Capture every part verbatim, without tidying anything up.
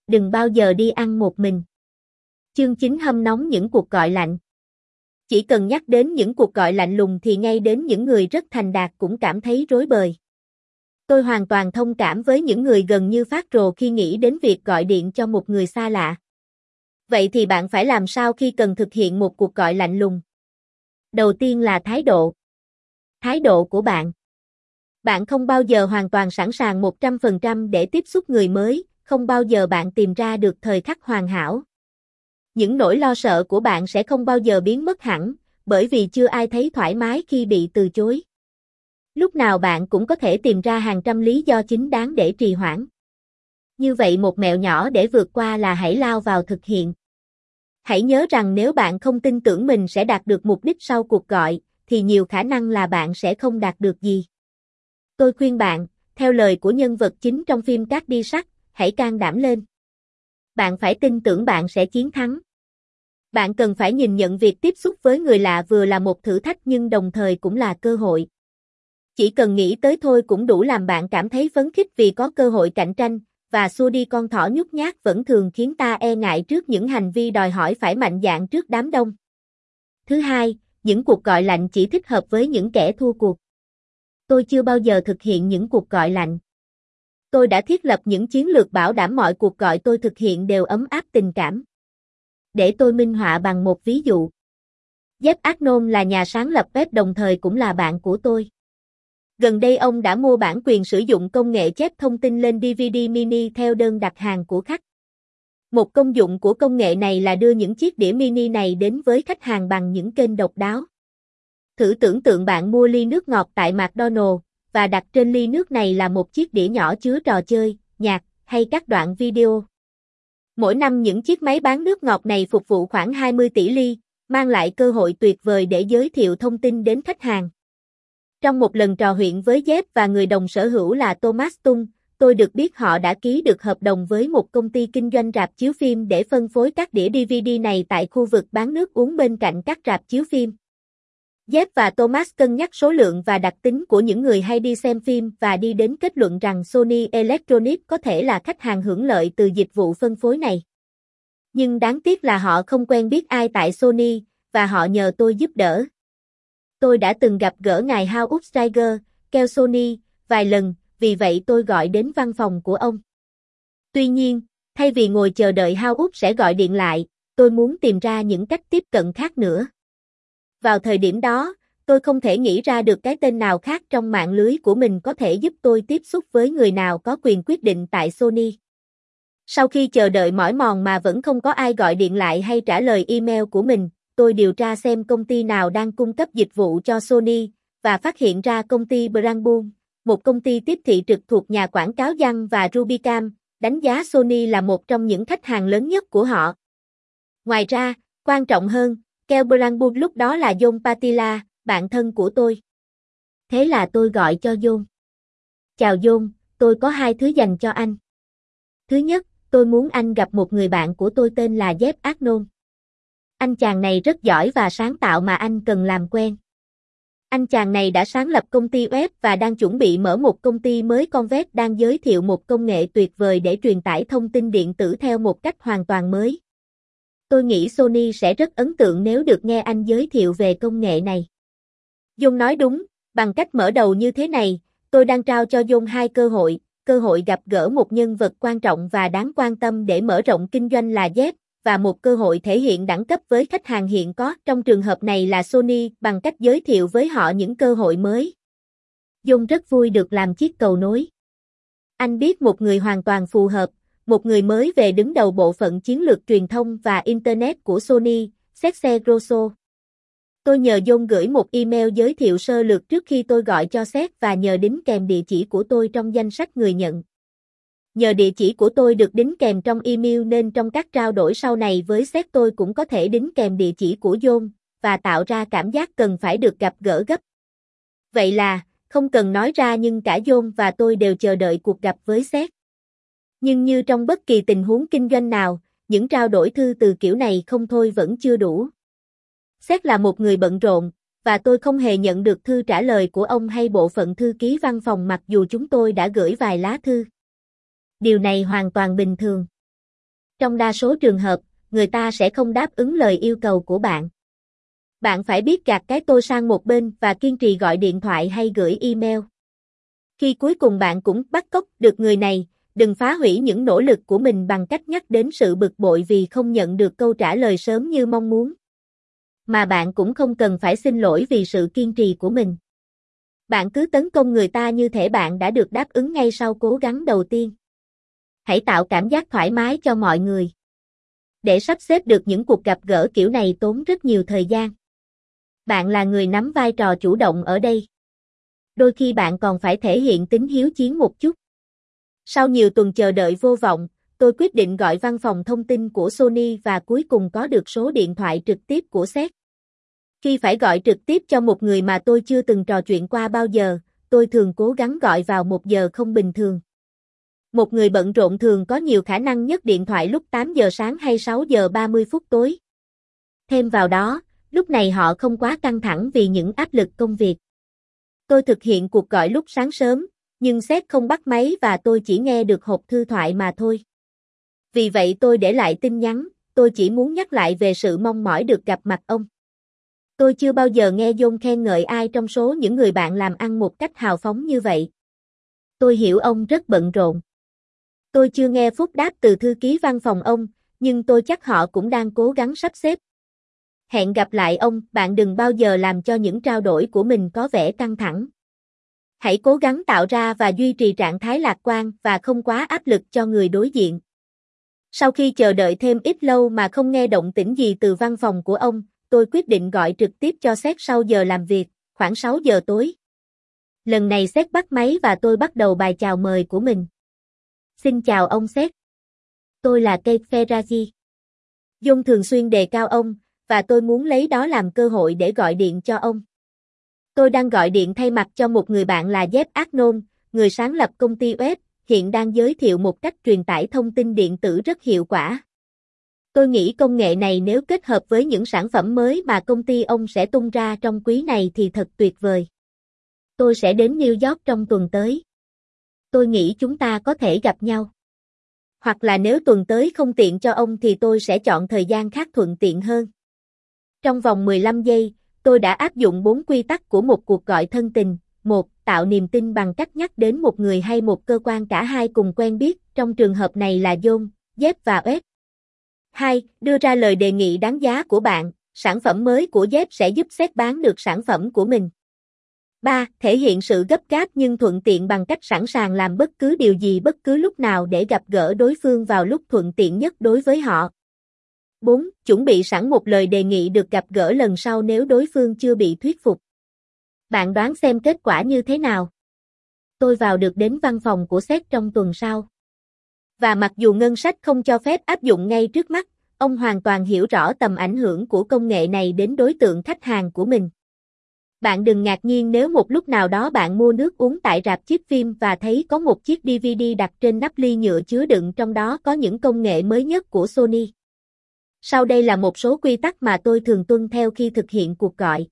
Đừng bao giờ đi ăn một mình. Chương chín hâm nóng những cuộc gọi lạnh. Chỉ cần nhắc đến những cuộc gọi lạnh lùng thì ngay đến những người rất thành đạt cũng cảm thấy rối bời. Tôi hoàn toàn thông cảm với những người gần như phát rồ khi nghĩ đến việc gọi điện cho một người xa lạ. Vậy thì bạn phải làm sao khi cần thực hiện một cuộc gọi lạnh lùng? Đầu tiên là thái độ. Thái độ của bạn. Bạn không bao giờ hoàn toàn sẵn sàng một trăm phần trăm để tiếp xúc người mới, không bao giờ bạn tìm ra được thời khắc hoàn hảo. Những nỗi lo sợ của bạn sẽ không bao giờ biến mất hẳn, bởi vì chưa ai thấy thoải mái khi bị từ chối. Lúc nào bạn cũng có thể tìm ra hàng trăm lý do chính đáng để trì hoãn. Như vậy một mẹo nhỏ để vượt qua là hãy lao vào thực hiện. Hãy nhớ rằng nếu bạn không tin tưởng mình sẽ đạt được mục đích sau cuộc gọi, thì nhiều khả năng là bạn sẽ không đạt được gì. Tôi khuyên bạn, theo lời của nhân vật chính trong phim Cát Bi Sắt, hãy can đảm lên. Bạn phải tin tưởng bạn sẽ chiến thắng. Bạn cần phải nhìn nhận việc tiếp xúc với người lạ vừa là một thử thách nhưng đồng thời cũng là cơ hội. Chỉ cần nghĩ tới thôi cũng đủ làm bạn cảm thấy phấn khích vì có cơ hội cạnh tranh, và xua đi con thỏ nhút nhát vẫn thường khiến ta e ngại trước những hành vi đòi hỏi phải mạnh dạn trước đám đông. Thứ hai, những cuộc gọi lạnh chỉ thích hợp với những kẻ thua cuộc. Tôi chưa bao giờ thực hiện những cuộc gọi lạnh. Tôi đã thiết lập những chiến lược bảo đảm mọi cuộc gọi tôi thực hiện đều ấm áp tình cảm. Để tôi minh họa bằng một ví dụ. Jeff Agnon là nhà sáng lập web đồng thời cũng là bạn của tôi. Gần đây ông đã mua bản quyền sử dụng công nghệ chép thông tin lên đê vê đê mini theo đơn đặt hàng của khách. Một công dụng của công nghệ này là đưa những chiếc đĩa mini này đến với khách hàng bằng những kênh độc đáo. Thử tưởng tượng bạn mua ly nước ngọt tại McDonald's, và đặt trên ly nước này là một chiếc đĩa nhỏ chứa trò chơi, nhạc, hay các đoạn video. Mỗi năm những chiếc máy bán nước ngọt này phục vụ khoảng hai mươi tỷ ly, mang lại cơ hội tuyệt vời để giới thiệu thông tin đến khách hàng. Trong một lần trò chuyện với Jeff và người đồng sở hữu là Thomas Tung, tôi được biết họ đã ký được hợp đồng với một công ty kinh doanh rạp chiếu phim để phân phối các đĩa đê vê đê này tại khu vực bán nước uống bên cạnh các rạp chiếu phim. Jeff và Thomas cân nhắc số lượng và đặc tính của những người hay đi xem phim và đi đến kết luận rằng Sony Electronics có thể là khách hàng hưởng lợi từ dịch vụ phân phối này. Nhưng đáng tiếc là họ không quen biết ai tại Sony, và họ nhờ tôi giúp đỡ. Tôi đã từng gặp gỡ ngài Howard Steiger, keo Sony, vài lần, vì vậy tôi gọi đến văn phòng của ông. Tuy nhiên, thay vì ngồi chờ đợi Howard sẽ gọi điện lại, tôi muốn tìm ra những cách tiếp cận khác nữa. Vào thời điểm đó, tôi không thể nghĩ ra được cái tên nào khác trong mạng lưới của mình có thể giúp tôi tiếp xúc với người nào có quyền quyết định tại Sony. Sau khi chờ đợi mỏi mòn mà vẫn không có ai gọi điện lại hay trả lời email của mình, tôi điều tra xem công ty nào đang cung cấp dịch vụ cho Sony, và phát hiện ra công ty Brandboom, một công ty tiếp thị trực thuộc nhà quảng cáo Giăng và Rubicam, đánh giá Sony là một trong những khách hàng lớn nhất của họ. Ngoài ra, quan trọng hơn, keo Brandboom lúc đó là John Patilla, bạn thân của tôi. Thế là tôi gọi cho John. Chào John, tôi có hai thứ dành cho anh. Thứ nhất, tôi muốn anh gặp một người bạn của tôi tên là Jeff Agnon. Anh chàng này rất giỏi và sáng tạo mà anh cần làm quen. Anh chàng này đã sáng lập công ty web và đang chuẩn bị mở một công ty mới. Convert đang giới thiệu một công nghệ tuyệt vời để truyền tải thông tin điện tử theo một cách hoàn toàn mới. Tôi nghĩ Sony sẽ rất ấn tượng nếu được nghe anh giới thiệu về công nghệ này. John nói đúng, bằng cách mở đầu như thế này, tôi đang trao cho John hai cơ hội, cơ hội gặp gỡ một nhân vật quan trọng và đáng quan tâm để mở rộng kinh doanh là Jeff, và một cơ hội thể hiện đẳng cấp với khách hàng hiện có, trong trường hợp này là Sony, bằng cách giới thiệu với họ những cơ hội mới. John rất vui được làm chiếc cầu nối. Anh biết một người hoàn toàn phù hợp, một người mới về đứng đầu bộ phận chiến lược truyền thông và Internet của Sony, Seth Grosso. Tôi nhờ John gửi một email giới thiệu sơ lược trước khi tôi gọi cho Seth và nhờ đính kèm địa chỉ của tôi trong danh sách người nhận. Nhờ địa chỉ của tôi được đính kèm trong email nên trong các trao đổi sau này với Seth tôi cũng có thể đính kèm địa chỉ của John, và tạo ra cảm giác cần phải được gặp gỡ gấp. Vậy là, không cần nói ra nhưng cả John và tôi đều chờ đợi cuộc gặp với Seth. Nhưng như trong bất kỳ tình huống kinh doanh nào, những trao đổi thư từ kiểu này không thôi vẫn chưa đủ. Seth là một người bận rộn, và tôi không hề nhận được thư trả lời của ông hay bộ phận thư ký văn phòng mặc dù chúng tôi đã gửi vài lá thư. Điều này hoàn toàn bình thường. Trong đa số trường hợp, người ta sẽ không đáp ứng lời yêu cầu của bạn. Bạn phải biết gạt cái tôi sang một bên và kiên trì gọi điện thoại hay gửi email. Khi cuối cùng bạn cũng bắt cóc được người này, đừng phá hủy những nỗ lực của mình bằng cách nhắc đến sự bực bội vì không nhận được câu trả lời sớm như mong muốn. Mà bạn cũng không cần phải xin lỗi vì sự kiên trì của mình. Bạn cứ tấn công người ta như thể bạn đã được đáp ứng ngay sau cố gắng đầu tiên. Hãy tạo cảm giác thoải mái cho mọi người. Để sắp xếp được những cuộc gặp gỡ kiểu này tốn rất nhiều thời gian. Bạn là người nắm vai trò chủ động ở đây. Đôi khi bạn còn phải thể hiện tính hiếu chiến một chút. Sau nhiều tuần chờ đợi vô vọng, tôi quyết định gọi văn phòng thông tin của Sony và cuối cùng có được số điện thoại trực tiếp của sếp. Khi phải gọi trực tiếp cho một người mà tôi chưa từng trò chuyện qua bao giờ, tôi thường cố gắng gọi vào một giờ không bình thường. Một người bận rộn thường có nhiều khả năng nhấc điện thoại lúc tám giờ sáng hay sáu giờ ba mươi phút tối. Thêm vào đó, lúc này họ không quá căng thẳng vì những áp lực công việc. Tôi thực hiện cuộc gọi lúc sáng sớm, nhưng sếp không bắt máy và tôi chỉ nghe được hộp thư thoại mà thôi. Vì vậy tôi để lại tin nhắn, tôi chỉ muốn nhắc lại về sự mong mỏi được gặp mặt ông. Tôi chưa bao giờ nghe John khen ngợi ai trong số những người bạn làm ăn một cách hào phóng như vậy. Tôi hiểu ông rất bận rộn. Tôi chưa nghe phúc đáp từ thư ký văn phòng ông, nhưng tôi chắc họ cũng đang cố gắng sắp xếp. Hẹn gặp lại ông, bạn đừng bao giờ làm cho những trao đổi của mình có vẻ căng thẳng. Hãy cố gắng tạo ra và duy trì trạng thái lạc quan và không quá áp lực cho người đối diện. Sau khi chờ đợi thêm ít lâu mà không nghe động tĩnh gì từ văn phòng của ông, tôi quyết định gọi trực tiếp cho sếp sau giờ làm việc, khoảng sáu giờ tối. Lần này sếp bắt máy và tôi bắt đầu bài chào mời của mình. Xin chào ông sếp. Tôi là Kate Ferrazzi. John thường xuyên đề cao ông, và tôi muốn lấy đó làm cơ hội để gọi điện cho ông. Tôi đang gọi điện thay mặt cho một người bạn là Jeff Agnon, người sáng lập công ty web, hiện đang giới thiệu một cách truyền tải thông tin điện tử rất hiệu quả. Tôi nghĩ công nghệ này nếu kết hợp với những sản phẩm mới mà công ty ông sẽ tung ra trong quý này thì thật tuyệt vời. Tôi sẽ đến New York trong tuần tới. Tôi nghĩ chúng ta có thể gặp nhau. Hoặc là nếu tuần tới không tiện cho ông thì tôi sẽ chọn thời gian khác thuận tiện hơn. Trong vòng mười lăm giây, tôi đã áp dụng bốn quy tắc của một cuộc gọi thân tình. một. Tạo niềm tin bằng cách nhắc đến một người hay một cơ quan cả hai cùng quen biết, trong trường hợp này là John, Jeff và Ed. hai. Đưa ra lời đề nghị đáng giá của bạn, sản phẩm mới của Jeff sẽ giúp sếp bán được sản phẩm của mình. ba. Thể hiện sự gấp gáp nhưng thuận tiện bằng cách sẵn sàng làm bất cứ điều gì bất cứ lúc nào để gặp gỡ đối phương vào lúc thuận tiện nhất đối với họ. bốn. Chuẩn bị sẵn một lời đề nghị được gặp gỡ lần sau nếu đối phương chưa bị thuyết phục. Bạn đoán xem kết quả như thế nào? Tôi vào được đến văn phòng của sếp trong tuần sau. Và mặc dù ngân sách không cho phép áp dụng ngay trước mắt, ông hoàn toàn hiểu rõ tầm ảnh hưởng của công nghệ này đến đối tượng khách hàng của mình. Bạn đừng ngạc nhiên nếu một lúc nào đó bạn mua nước uống tại rạp chiếu phim và thấy có một chiếc đê vê đê đặt trên nắp ly nhựa chứa đựng trong đó có những công nghệ mới nhất của Sony. Sau đây là một số quy tắc mà tôi thường tuân theo khi thực hiện cuộc gọi.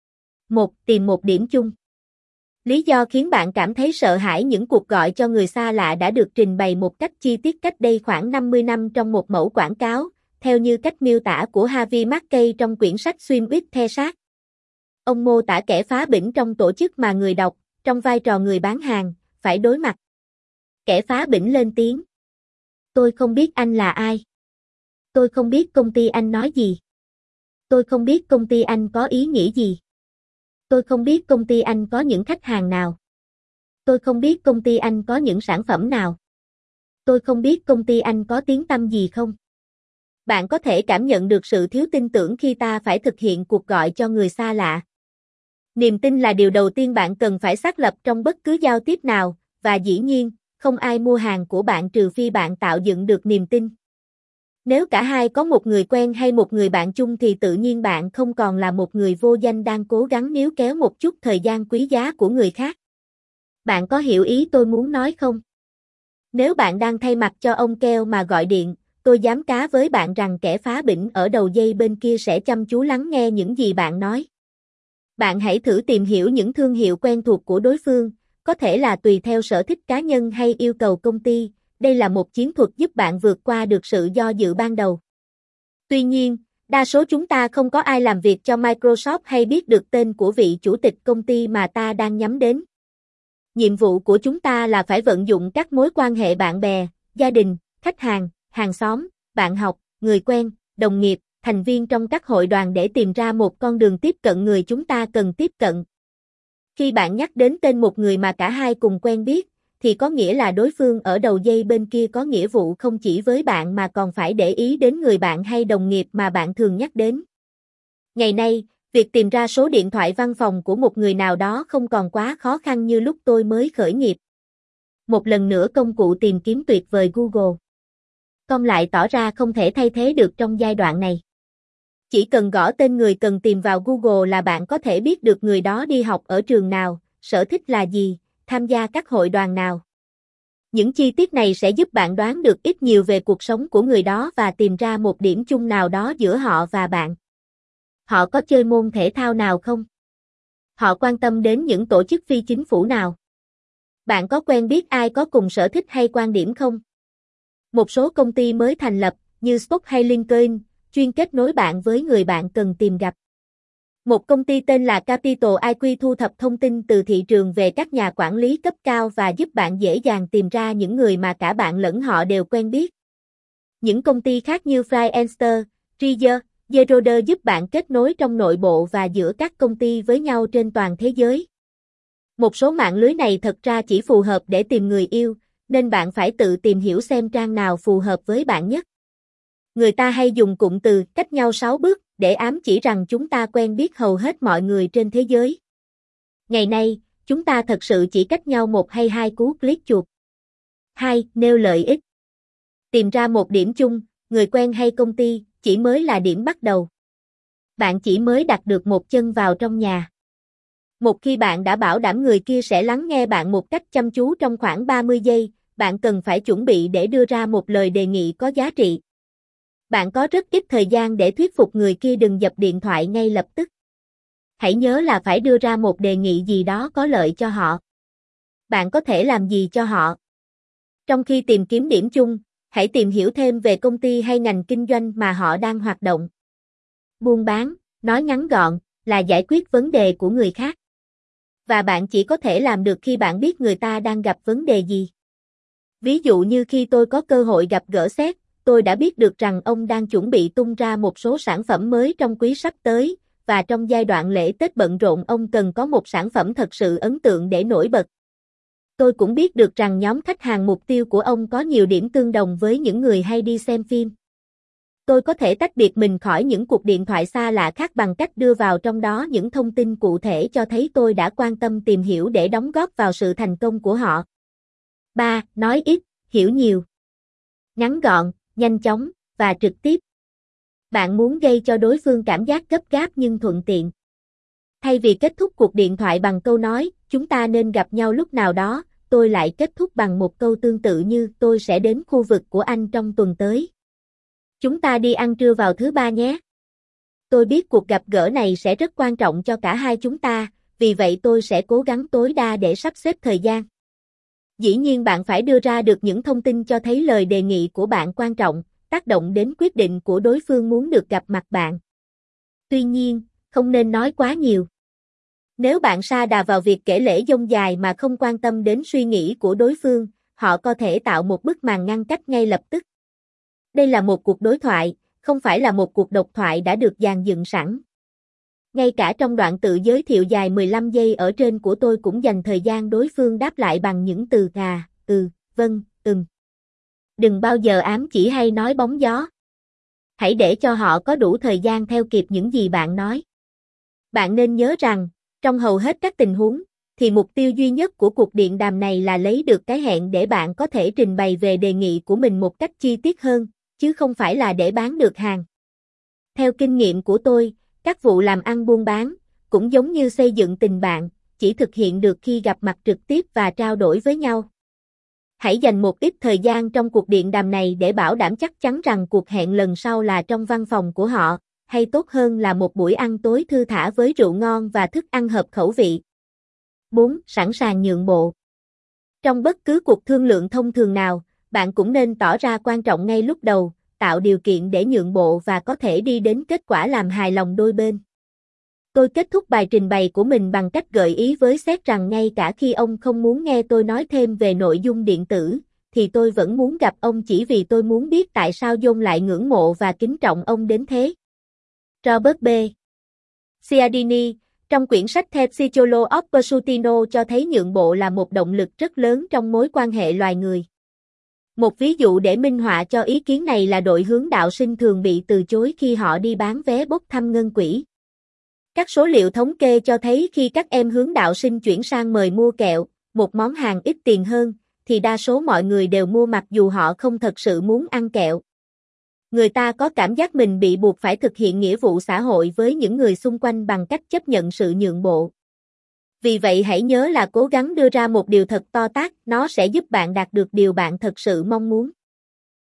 một. Tìm một điểm chung. Lý do khiến bạn cảm thấy sợ hãi những cuộc gọi cho người xa lạ đã được trình bày một cách chi tiết cách đây khoảng năm mươi năm trong một mẫu quảng cáo, theo như cách miêu tả của Harvey Mackay trong quyển sách Swim with the Shark. Ông mô tả kẻ phá bỉnh trong tổ chức mà người đọc, trong vai trò người bán hàng, phải đối mặt. Kẻ phá bỉnh lên tiếng. Tôi không biết anh là ai. Tôi không biết công ty anh nói gì. Tôi không biết công ty anh có ý nghĩa gì. Tôi không biết công ty anh có những khách hàng nào. Tôi không biết công ty anh có những sản phẩm nào. Tôi không biết công ty anh có tiếng tăm gì không. Bạn có thể cảm nhận được sự thiếu tin tưởng khi ta phải thực hiện cuộc gọi cho người xa lạ. Niềm tin là điều đầu tiên bạn cần phải xác lập trong bất cứ giao tiếp nào, và dĩ nhiên, không ai mua hàng của bạn trừ phi bạn tạo dựng được niềm tin. Nếu cả hai có một người quen hay một người bạn chung thì tự nhiên bạn không còn là một người vô danh đang cố gắng níu kéo một chút thời gian quý giá của người khác. Bạn có hiểu ý tôi muốn nói không? Nếu bạn đang thay mặt cho ông Keo mà gọi điện, tôi dám cá với bạn rằng kẻ phá bỉnh ở đầu dây bên kia sẽ chăm chú lắng nghe những gì bạn nói. Bạn hãy thử tìm hiểu những thương hiệu quen thuộc của đối phương, có thể là tùy theo sở thích cá nhân hay yêu cầu công ty, đây là một chiến thuật giúp bạn vượt qua được sự do dự ban đầu. Tuy nhiên, đa số chúng ta không có ai làm việc cho Microsoft hay biết được tên của vị chủ tịch công ty mà ta đang nhắm đến. Nhiệm vụ của chúng ta là phải vận dụng các mối quan hệ bạn bè, gia đình, khách hàng, hàng xóm, bạn học, người quen, đồng nghiệp, thành viên trong các hội đoàn để tìm ra một con đường tiếp cận người chúng ta cần tiếp cận. Khi bạn nhắc đến tên một người mà cả hai cùng quen biết, thì có nghĩa là đối phương ở đầu dây bên kia có nghĩa vụ không chỉ với bạn mà còn phải để ý đến người bạn hay đồng nghiệp mà bạn thường nhắc đến. Ngày nay, việc tìm ra số điện thoại văn phòng của một người nào đó không còn quá khó khăn như lúc tôi mới khởi nghiệp. Một lần nữa công cụ tìm kiếm tuyệt vời Google com lại tỏ ra không thể thay thế được trong giai đoạn này. Chỉ cần gõ tên người cần tìm vào Google là bạn có thể biết được người đó đi học ở trường nào, sở thích là gì, tham gia các hội đoàn nào. Những chi tiết này sẽ giúp bạn đoán được ít nhiều về cuộc sống của người đó và tìm ra một điểm chung nào đó giữa họ và bạn. Họ có chơi môn thể thao nào không? Họ quan tâm đến những tổ chức phi chính phủ nào? Bạn có quen biết ai có cùng sở thích hay quan điểm không? Một số công ty mới thành lập, như Spoke hay LinkedIn, chuyên kết nối bạn với người bạn cần tìm gặp. Một công ty tên là Capital i quy thu thập thông tin từ thị trường về các nhà quản lý cấp cao và giúp bạn dễ dàng tìm ra những người mà cả bạn lẫn họ đều quen biết. Những công ty khác như Friendster, Trier, Zerodr giúp bạn kết nối trong nội bộ và giữa các công ty với nhau trên toàn thế giới. Một số mạng lưới này thật ra chỉ phù hợp để tìm người yêu, nên bạn phải tự tìm hiểu xem trang nào phù hợp với bạn nhất. Người ta hay dùng cụm từ cách nhau sáu bước để ám chỉ rằng chúng ta quen biết hầu hết mọi người trên thế giới. Ngày nay, chúng ta thật sự chỉ cách nhau một hay hai cú click chuột. hai. Nêu lợi ích. Tìm ra một điểm chung, người quen hay công ty, chỉ mới là điểm bắt đầu. Bạn chỉ mới đặt được một chân vào trong nhà. Một khi bạn đã bảo đảm người kia sẽ lắng nghe bạn một cách chăm chú trong khoảng ba mươi giây, bạn cần phải chuẩn bị để đưa ra một lời đề nghị có giá trị. Bạn có rất ít thời gian để thuyết phục người kia đừng dập điện thoại ngay lập tức. Hãy nhớ là phải đưa ra một đề nghị gì đó có lợi cho họ. Bạn có thể làm gì cho họ? Trong khi tìm kiếm điểm chung, hãy tìm hiểu thêm về công ty hay ngành kinh doanh mà họ đang hoạt động. Buôn bán, nói ngắn gọn, là giải quyết vấn đề của người khác. Và bạn chỉ có thể làm được khi bạn biết người ta đang gặp vấn đề gì. Ví dụ như khi tôi có cơ hội gặp gỡ Seth, tôi đã biết được rằng ông đang chuẩn bị tung ra một số sản phẩm mới trong quý sắp tới, và trong giai đoạn lễ Tết bận rộn ông cần có một sản phẩm thật sự ấn tượng để nổi bật. Tôi cũng biết được rằng nhóm khách hàng mục tiêu của ông có nhiều điểm tương đồng với những người hay đi xem phim. Tôi có thể tách biệt mình khỏi những cuộc điện thoại xa lạ khác bằng cách đưa vào trong đó những thông tin cụ thể cho thấy tôi đã quan tâm tìm hiểu để đóng góp vào sự thành công của họ. ba. Nói ít, hiểu nhiều. Ngắn gọn, nhanh chóng, và trực tiếp. Bạn muốn gây cho đối phương cảm giác gấp gáp nhưng thuận tiện. Thay vì kết thúc cuộc điện thoại bằng câu nói, chúng ta nên gặp nhau lúc nào đó, tôi lại kết thúc bằng một câu tương tự như tôi sẽ đến khu vực của anh trong tuần tới. Chúng ta đi ăn trưa vào thứ ba nhé. Tôi biết cuộc gặp gỡ này sẽ rất quan trọng cho cả hai chúng ta, vì vậy tôi sẽ cố gắng tối đa để sắp xếp thời gian. Dĩ nhiên bạn phải đưa ra được những thông tin cho thấy lời đề nghị của bạn quan trọng, tác động đến quyết định của đối phương muốn được gặp mặt bạn. Tuy nhiên, không nên nói quá nhiều. Nếu bạn sa đà vào việc kể lể dông dài mà không quan tâm đến suy nghĩ của đối phương, họ có thể tạo một bức màn ngăn cách ngay lập tức. Đây là một cuộc đối thoại, không phải là một cuộc độc thoại đã được dàn dựng sẵn. Ngay cả trong đoạn tự giới thiệu dài mười lăm giây ở trên của tôi cũng dành thời gian đối phương đáp lại bằng những từ à, ừ, vâng, ừm. Đừng bao giờ ám chỉ hay nói bóng gió. Hãy để cho họ có đủ thời gian theo kịp những gì bạn nói. Bạn nên nhớ rằng, trong hầu hết các tình huống, thì mục tiêu duy nhất của cuộc điện đàm này là lấy được cái hẹn để bạn có thể trình bày về đề nghị của mình một cách chi tiết hơn, chứ không phải là để bán được hàng. Theo kinh nghiệm của tôi, các vụ làm ăn buôn bán, cũng giống như xây dựng tình bạn, chỉ thực hiện được khi gặp mặt trực tiếp và trao đổi với nhau. Hãy dành một ít thời gian trong cuộc điện đàm này để bảo đảm chắc chắn rằng cuộc hẹn lần sau là trong văn phòng của họ, hay tốt hơn là một buổi ăn tối thư thả với rượu ngon và thức ăn hợp khẩu vị. bốn. Sẵn sàng nhượng bộ. Trong bất cứ cuộc thương lượng thông thường nào, bạn cũng nên tỏ ra quan trọng ngay lúc đầu, tạo điều kiện để nhượng bộ và có thể đi đến kết quả làm hài lòng đôi bên. Tôi kết thúc bài trình bày của mình bằng cách gợi ý với Seth rằng ngay cả khi ông không muốn nghe tôi nói thêm về nội dung điện tử, thì tôi vẫn muốn gặp ông chỉ vì tôi muốn biết tại sao John lại ngưỡng mộ và kính trọng ông đến thế. Robert B. Cialdini, trong quyển sách The Psychology of Pursuitino cho thấy nhượng bộ là một động lực rất lớn trong mối quan hệ loài người. Một ví dụ để minh họa cho ý kiến này là đội hướng đạo sinh thường bị từ chối khi họ đi bán vé bốc thăm ngân quỹ. Các số liệu thống kê cho thấy khi các em hướng đạo sinh chuyển sang mời mua kẹo, một món hàng ít tiền hơn, thì đa số mọi người đều mua mặc dù họ không thật sự muốn ăn kẹo. Người ta có cảm giác mình bị buộc phải thực hiện nghĩa vụ xã hội với những người xung quanh bằng cách chấp nhận sự nhượng bộ. Vì vậy hãy nhớ là cố gắng đưa ra một điều thật to tát, nó sẽ giúp bạn đạt được điều bạn thật sự mong muốn.